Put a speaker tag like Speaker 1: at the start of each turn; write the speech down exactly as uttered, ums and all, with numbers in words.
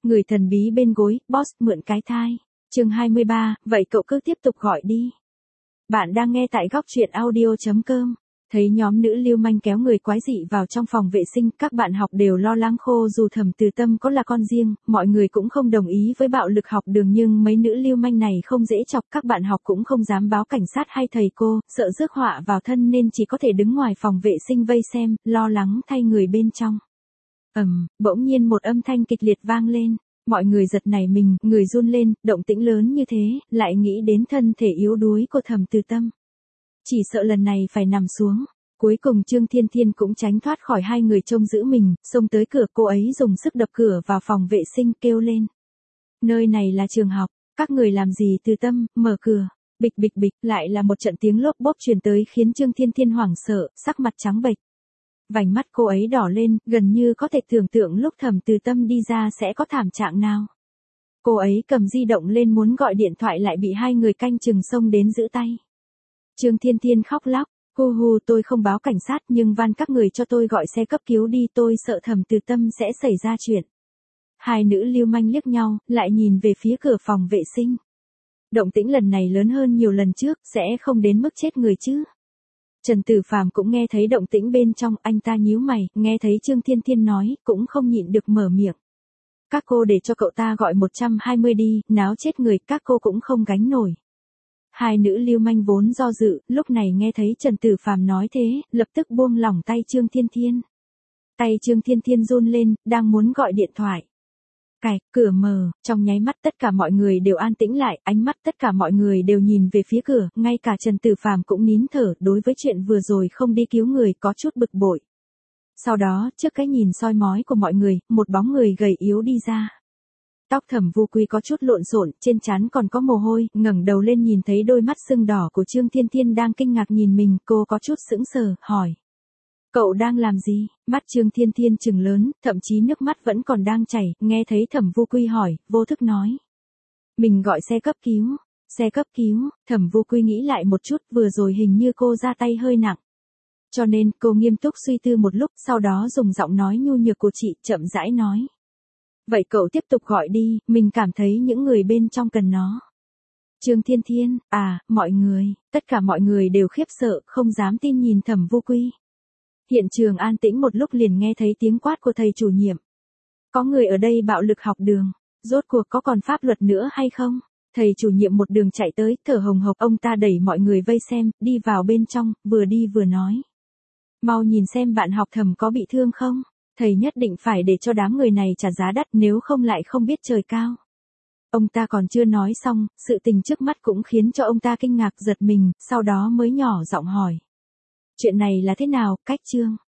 Speaker 1: Người thần bí bên gối, boss mượn cái thai. Chương hai mươi ba, vậy cậu cứ tiếp tục gọi đi. Bạn đang nghe tại góc truyện audio chấm com. Thấy nhóm nữ lưu manh kéo người quái dị vào trong phòng vệ sinh, các bạn học đều lo lắng khô dù Thẩm Từ Tâm có là con riêng, mọi người cũng không đồng ý với bạo lực học đường nhưng mấy nữ lưu manh này không dễ chọc, các bạn học cũng không dám báo cảnh sát hay thầy cô, sợ rước họa vào thân nên chỉ có thể đứng ngoài phòng vệ sinh vây xem, lo lắng thay người bên trong. Ầm, bỗng nhiên một âm thanh kịch liệt vang lên. Mọi người giật nảy mình, người run lên, động tĩnh lớn như thế, lại nghĩ đến thân thể yếu đuối của Thẩm Từ Tâm. Chỉ sợ lần này phải nằm xuống. Cuối cùng Trương Thiên Thiên cũng tránh thoát khỏi hai người trông giữ mình, xông tới cửa, cô ấy dùng sức đập cửa vào phòng vệ sinh kêu lên. Nơi này là trường học, các người làm gì? Từ Tâm, mở cửa. Bịch bịch bịch, lại là một trận tiếng lốp bốp truyền tới khiến Trương Thiên Thiên hoảng sợ, sắc mặt trắng bệch. Vành mắt cô ấy đỏ lên, gần như có thể tưởng tượng lúc Thẩm Từ Tâm đi ra sẽ có thảm trạng nào. Cô ấy cầm di động lên muốn gọi điện thoại lại bị hai người canh chừng xông đến giữ tay. Trương Thiên Thiên khóc lóc, hu hu, tôi không báo cảnh sát nhưng van các người cho tôi gọi xe cấp cứu đi, tôi sợ Thẩm Từ Tâm sẽ xảy ra chuyện. Hai nữ lưu manh liếc nhau, lại nhìn về phía cửa phòng vệ sinh. Động tĩnh lần này lớn hơn nhiều lần trước, sẽ không đến mức chết người chứ. Trần Tử Phàm cũng nghe thấy động tĩnh bên trong, anh ta nhíu mày, nghe thấy Trương Thiên Thiên nói, cũng không nhịn được mở miệng. Các cô để cho cậu ta gọi một trăm hai mươi đi, náo chết người, các cô cũng không gánh nổi. Hai nữ lưu manh vốn do dự, lúc này nghe thấy Trần Tử Phàm nói thế, lập tức buông lỏng tay Trương Thiên Thiên. Tay Trương Thiên Thiên run lên, đang muốn gọi điện thoại. Cạch, cửa mở, trong nháy mắt tất cả mọi người đều an tĩnh lại, ánh mắt tất cả mọi người đều nhìn về phía cửa, ngay cả Trần Tử Phàm cũng nín thở, đối với chuyện vừa rồi không đi cứu người có chút bực bội. Sau đó, trước cái nhìn soi mói của mọi người, một bóng người gầy yếu đi ra. Tóc Thẩm Vu Quy có chút lộn xộn, trên trán còn có mồ hôi, ngẩng đầu lên nhìn thấy đôi mắt sưng đỏ của Trương Thiên Thiên đang kinh ngạc nhìn mình, cô có chút sững sờ, hỏi. Cậu đang làm gì? Mắt Trương Thiên Thiên trừng lớn, thậm chí nước mắt vẫn còn đang chảy, nghe thấy Thẩm Vu Quy hỏi, vô thức nói. Mình gọi xe cấp cứu. Xe cấp cứu, Thẩm Vu Quy nghĩ lại một chút, vừa rồi hình như cô ra tay hơi nặng. Cho nên, cô nghiêm túc suy tư một lúc, sau đó dùng giọng nói nhu nhược của chị, chậm rãi nói. Vậy cậu tiếp tục gọi đi, mình cảm thấy những người bên trong cần nó. Trương Thiên Thiên, à, mọi người, tất cả mọi người đều khiếp sợ, không dám tin nhìn Thẩm Vu Quy. Hiện trường an tĩnh một lúc liền nghe thấy tiếng quát của thầy chủ nhiệm. Có người ở đây bạo lực học đường, rốt cuộc có còn pháp luật nữa hay không? Thầy chủ nhiệm một đường chạy tới, thở hồng hộc, ông ta đẩy mọi người vây xem, đi vào bên trong, vừa đi vừa nói. Mau nhìn xem bạn học Thẩm có bị thương không? Thầy nhất định phải để cho đám người này trả giá đắt, nếu không lại không biết trời cao. Ông ta còn chưa nói xong, sự tình trước mắt cũng khiến cho ông ta kinh ngạc giật mình, sau đó mới nhỏ giọng hỏi. Chuyện này là thế nào, Cách Trương?